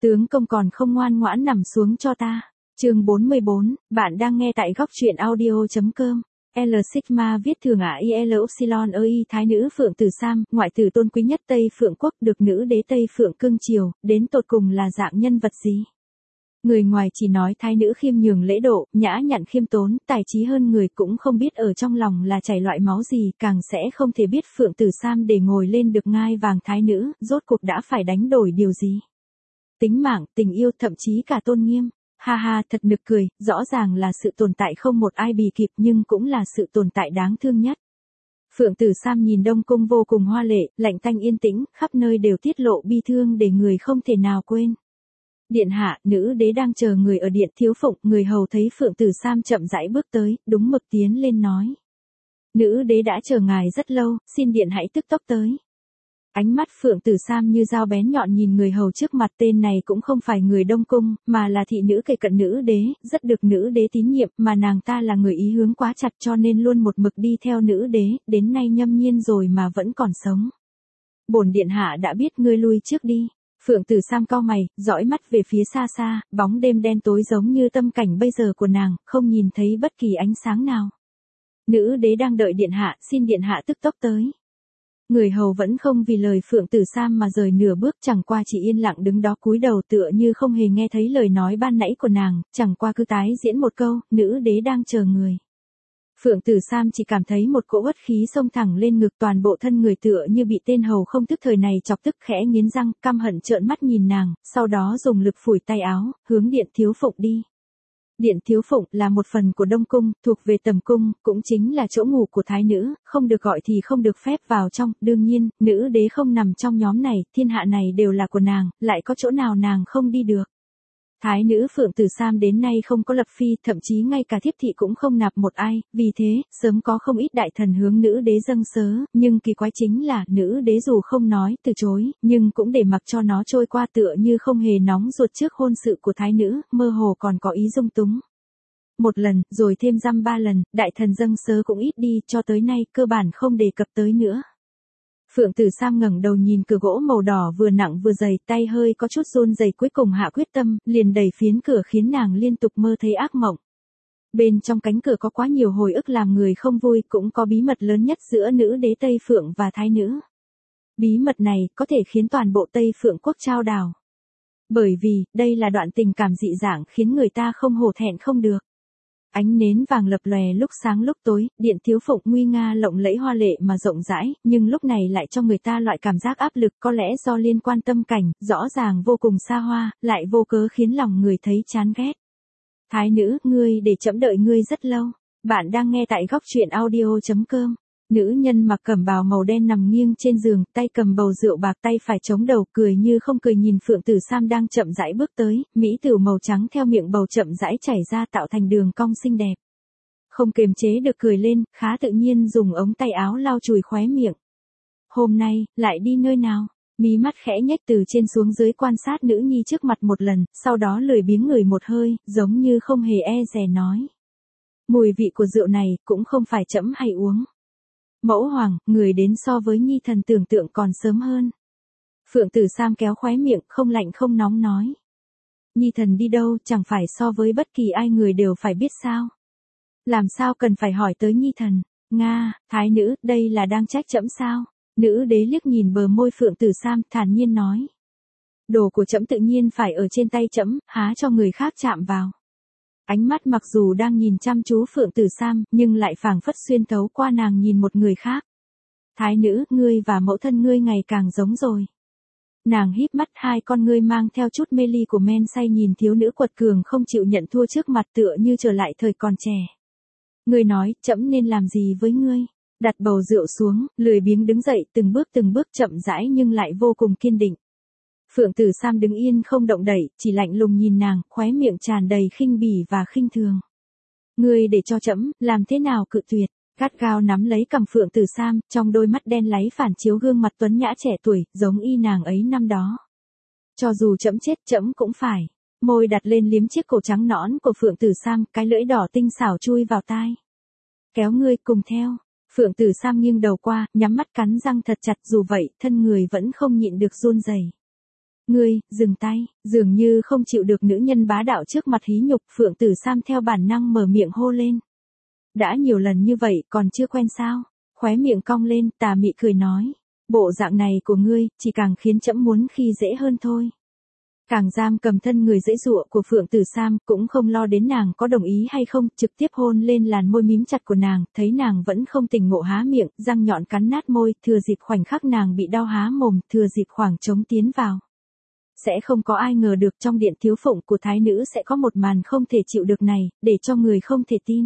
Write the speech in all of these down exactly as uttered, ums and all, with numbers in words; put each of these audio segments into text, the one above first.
Tướng công còn không ngoan ngoãn nằm xuống cho ta. Chương bốn mươi bốn, bạn đang nghe tại góc truyện audio.com. L Sigma viết thường ả I L Upsilon ơ y thái nữ Phượng Tử Sam, ngoại tử tôn quý nhất Tây Phượng quốc, được nữ đế Tây Phượng cưng chiều, đến tột cùng là dạng nhân vật gì? Người ngoài chỉ nói thái nữ khiêm nhường lễ độ, nhã nhặn khiêm tốn, tài trí hơn người, cũng không biết ở trong lòng là chảy loại máu gì, càng sẽ không thể biết Phượng Tử Sam để ngồi lên được ngai vàng thái nữ, rốt cuộc đã phải đánh đổi điều gì. Tính mạng, tình yêu, thậm chí cả tôn nghiêm. Ha ha, thật nực cười, rõ ràng là sự tồn tại không một ai bì kịp nhưng cũng là sự tồn tại đáng thương nhất. Phượng Tử Sam nhìn Đông Cung vô cùng hoa lệ, lạnh tanh yên tĩnh, khắp nơi đều tiết lộ bi thương để người không thể nào quên. Điện hạ, nữ đế đang chờ người ở điện thiếu phụng, người hầu thấy Phượng Tử Sam chậm rãi bước tới, đúng mực tiến lên nói. Nữ đế đã chờ ngài rất lâu, xin điện hãy tức tốc tới. Ánh mắt Phượng Tử Sam như dao bén nhọn nhìn người hầu trước mặt, tên này cũng không phải người Đông Cung, mà là thị nữ kề cận nữ đế, rất được nữ đế tín nhiệm, mà nàng ta là người ý hướng quá chặt cho nên luôn một mực đi theo nữ đế, đến nay nhâm nhiên rồi mà vẫn còn sống. Bổn điện hạ đã biết, ngươi lui trước đi. Phượng Tử Sam cau mày, dõi mắt về phía xa xa, bóng đêm đen tối giống như tâm cảnh bây giờ của nàng, không nhìn thấy bất kỳ ánh sáng nào. Nữ đế đang đợi điện hạ, xin điện hạ tức tốc tới. Người hầu vẫn không vì lời Phượng Tử Sam mà rời nửa bước, chẳng qua chỉ yên lặng đứng đó cúi đầu tựa như không hề nghe thấy lời nói ban nãy của nàng, chẳng qua cứ tái diễn một câu, nữ đế đang chờ người. Phượng Tử Sam chỉ cảm thấy một cỗ uất khí xông thẳng lên ngực, toàn bộ thân người tựa như bị tên hầu không tức thời này chọc tức, khẽ nghiến răng, căm hận trợn mắt nhìn nàng, sau đó dùng lực phủi tay áo, hướng điện thiếu phụng đi. Điện thiếu phụng là một phần của Đông Cung, thuộc về tầm cung, cũng chính là chỗ ngủ của thái nữ, không được gọi thì không được phép vào trong, đương nhiên, nữ đế không nằm trong nhóm này, thiên hạ này đều là của nàng, lại có chỗ nào nàng không đi được. Thái nữ Phượng Tử Sam đến nay không có lập phi, thậm chí ngay cả thiếp thị cũng không nạp một ai, vì thế, sớm có không ít đại thần hướng nữ đế dâng sớ, nhưng kỳ quái chính là, nữ đế dù không nói, từ chối, nhưng cũng để mặc cho nó trôi qua tựa như không hề nóng ruột trước hôn sự của thái nữ, mơ hồ còn có ý dung túng. Một lần, rồi thêm dăm ba lần, đại thần dâng sớ cũng ít đi, cho tới nay, cơ bản không đề cập tới nữa. Phượng Tử Sam ngẩng đầu nhìn cửa gỗ màu đỏ vừa nặng vừa dày, tay hơi có chút run rẩy, cuối cùng hạ quyết tâm, liền đẩy phiến cửa khiến nàng liên tục mơ thấy ác mộng. Bên trong cánh cửa có quá nhiều hồi ức làm người không vui, cũng có bí mật lớn nhất giữa nữ đế Tây Phượng và thái nữ. Bí mật này có thể khiến toàn bộ Tây Phượng quốc chao đảo. Bởi vì, đây là đoạn tình cảm dị dạng khiến người ta không hổ thẹn không được. Ánh nến vàng lập lòe lúc sáng lúc tối, điện thiếu phụng nguy nga lộng lẫy hoa lệ mà rộng rãi, nhưng lúc này lại cho người ta loại cảm giác áp lực, có lẽ do liên quan tâm cảnh, rõ ràng vô cùng xa hoa, lại vô cớ khiến lòng người thấy chán ghét. Thái nữ, ngươi để trẫm đợi ngươi rất lâu. Bạn đang nghe tại góc truyện audio.com. Nữ nhân mặc cẩm bào màu đen nằm nghiêng trên giường, tay cầm bầu rượu bạc, tay phải chống đầu, cười như không cười nhìn Phượng Tử Sam đang chậm rãi bước tới, mỹ tử màu trắng theo miệng bầu chậm rãi chảy ra tạo thành đường cong xinh đẹp. Không kiềm chế được cười lên, khá tự nhiên dùng ống tay áo lau chùi khóe miệng. Hôm nay, lại đi nơi nào? Mí mắt khẽ nhếch từ trên xuống dưới quan sát nữ nhi trước mặt một lần, sau đó lười biếng ngửi một hơi, giống như không hề e dè nói. Mùi vị của rượu này, cũng không phải trẫm hay uống. Mẫu hoàng, người đến so với nhi thần tưởng tượng còn sớm hơn. Phượng Tử Sam kéo khóe miệng, không lạnh không nóng nói. Nhi thần đi đâu, chẳng phải so với bất kỳ ai người đều phải biết sao. Làm sao cần phải hỏi tới nhi thần. Nga, thái nữ, đây là đang trách trẫm sao? Nữ đế liếc nhìn bờ môi Phượng Tử Sam, thản nhiên nói. Đồ của trẫm tự nhiên phải ở trên tay trẫm, há cho người khác chạm vào. Ánh mắt mặc dù đang nhìn chăm chú Phượng Tử Sam, nhưng lại phảng phất xuyên thấu qua nàng nhìn một người khác. Thái nữ, ngươi và mẫu thân ngươi ngày càng giống rồi. Nàng híp mắt, hai con ngươi mang theo chút mê ly của men say nhìn thiếu nữ quật cường không chịu nhận thua trước mặt tựa như trở lại thời còn trẻ. Ngươi nói, trẫm nên làm gì với ngươi? Đặt bầu rượu xuống, lười biếng đứng dậy, từng bước từng bước chậm rãi nhưng lại vô cùng kiên định. Phượng Tử Sam đứng yên không động đậy, chỉ lạnh lùng nhìn nàng, khóe miệng tràn đầy khinh bỉ và khinh thường. Ngươi để cho trẫm, làm thế nào cự tuyệt? Gắt gao nắm lấy cằm Phượng Tử Sam, trong đôi mắt đen láy phản chiếu gương mặt tuấn nhã trẻ tuổi, giống y nàng ấy năm đó. Cho dù trẫm chết, trẫm cũng phải. Môi đặt lên liếm chiếc cổ trắng nõn của Phượng Tử Sam, cái lưỡi đỏ tinh xảo chui vào tai. Kéo ngươi cùng theo. Phượng Tử Sam nghiêng đầu qua, nhắm mắt cắn răng thật chặt, dù vậy, thân người vẫn không nhịn được run rẩy. Ngươi, dừng tay, dường như không chịu được nữ nhân bá đạo trước mặt hí nhục, Phượng Tử Sam theo bản năng mở miệng hô lên. Đã nhiều lần như vậy còn chưa quen sao? Khóe miệng cong lên, tà mị cười nói. Bộ dạng này của ngươi, chỉ càng khiến trẫm muốn khi dễ hơn thôi. Càng giam cầm thân người dễ dụa của Phượng Tử Sam, cũng không lo đến nàng có đồng ý hay không, trực tiếp hôn lên làn môi mím chặt của nàng, thấy nàng vẫn không tỉnh ngộ há miệng, răng nhọn cắn nát môi, thừa dịp khoảnh khắc nàng bị đau há mồm, thừa dịp khoảng trống tiến vào. Sẽ không có ai ngờ được trong điện thiếu phụng của thái nữ sẽ có một màn không thể chịu được này, để cho người không thể tin.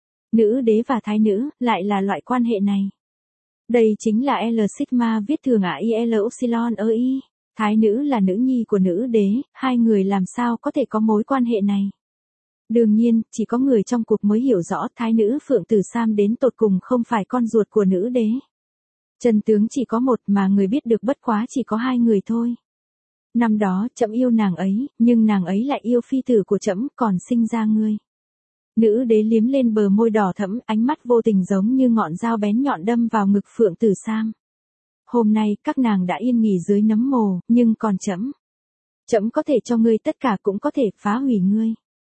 Nữ đế và thái nữ, lại là loại quan hệ này. Đây chính là L Sigma viết thường ả I L Upsilon ơ I. Thái nữ là nữ nhi của nữ đế, hai người làm sao có thể có mối quan hệ này. Đương nhiên, chỉ có người trong cuộc mới hiểu rõ thái nữ Phượng Tử Sam đến tột cùng không phải con ruột của nữ đế. Chân tướng chỉ có một mà người biết được bất quá chỉ có hai người thôi. Năm đó, trẫm yêu nàng ấy, nhưng nàng ấy lại yêu phi tử của trẫm, còn sinh ra ngươi. Nữ đế liếm lên bờ môi đỏ thẫm, ánh mắt vô tình giống như ngọn dao bén nhọn đâm vào ngực Phượng Tử Sam. Hôm nay, các nàng đã yên nghỉ dưới nấm mồ, nhưng còn trẫm. Trẫm có thể cho ngươi tất cả cũng có thể phá hủy ngươi.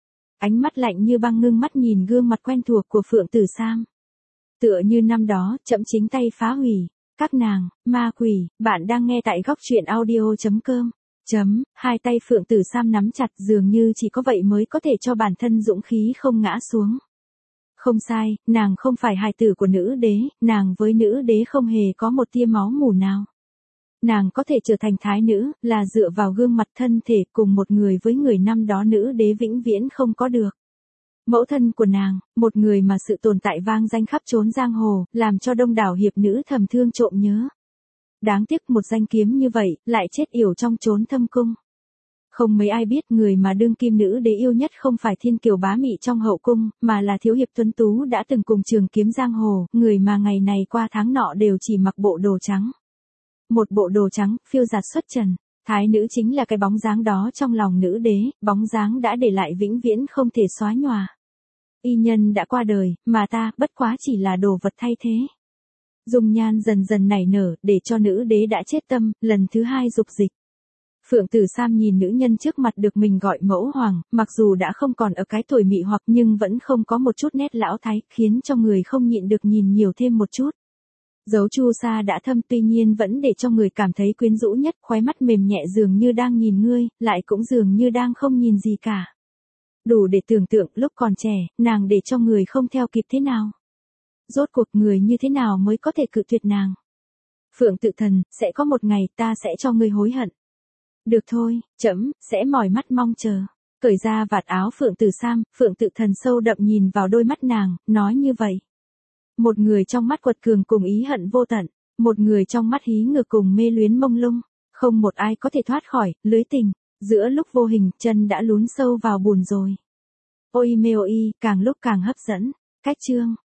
Ánh mắt lạnh như băng ngưng mắt nhìn gương mặt quen thuộc của Phượng Tử Sam. Tựa như năm đó, trẫm chính tay phá hủy. Các nàng, ma quỷ, bạn đang nghe tại góc truyện audio chấm com. Chấm, hai tay Phượng Tử Sam nắm chặt dường như chỉ có vậy mới có thể cho bản thân dũng khí không ngã xuống. Không sai, nàng không phải hài tử của nữ đế, nàng với nữ đế không hề có một tia máu mủ nào. Nàng có thể trở thành thái nữ, là dựa vào gương mặt thân thể cùng một người với người năm đó nữ đế vĩnh viễn không có được. Mẫu thân của nàng, một người mà sự tồn tại vang danh khắp chốn giang hồ, làm cho đông đảo hiệp nữ thầm thương trộm nhớ. Đáng tiếc một danh kiếm như vậy, lại chết yểu trong chốn thâm cung. Không mấy ai biết người mà đương kim nữ đế yêu nhất không phải thiên kiều bá mị trong hậu cung, mà là thiếu hiệp tuấn tú đã từng cùng trường kiếm giang hồ, người mà ngày này qua tháng nọ đều chỉ mặc bộ đồ trắng. Một bộ đồ trắng, phiêu dạt xuất trần, thái nữ chính là cái bóng dáng đó trong lòng nữ đế, bóng dáng đã để lại vĩnh viễn không thể xóa nhòa. Y nhân đã qua đời, mà ta, bất quá chỉ là đồ vật thay thế. Dung nhan dần dần nảy nở, để cho nữ đế đã chết tâm, lần thứ hai dục dịch. Phượng Tử Sam nhìn nữ nhân trước mặt được mình gọi mẫu hoàng, mặc dù đã không còn ở cái tuổi mị hoặc nhưng vẫn không có một chút nét lão thái, khiến cho người không nhịn được nhìn nhiều thêm một chút. Dấu chu sa đã thâm tuy nhiên vẫn để cho người cảm thấy quyến rũ nhất, khóe mắt mềm nhẹ dường như đang nhìn ngươi, lại cũng dường như đang không nhìn gì cả. Đủ để tưởng tượng lúc còn trẻ, nàng để cho người không theo kịp thế nào. Rốt cuộc người như thế nào mới có thể cự tuyệt nàng. Phượng Tự Thần, sẽ có một ngày ta sẽ cho ngươi hối hận. Được thôi, trẫm sẽ mỏi mắt mong chờ. Cởi ra vạt áo Phượng Tử Sam, Phượng Tự Thần sâu đậm nhìn vào đôi mắt nàng, nói như vậy. Một người trong mắt quật cường cùng ý hận vô tận, một người trong mắt hí ngược cùng mê luyến mông lung, không một ai có thể thoát khỏi lưới tình, giữa lúc vô hình chân đã lún sâu vào bùn rồi. Ôi mê ôi, càng lúc càng hấp dẫn, cách chương.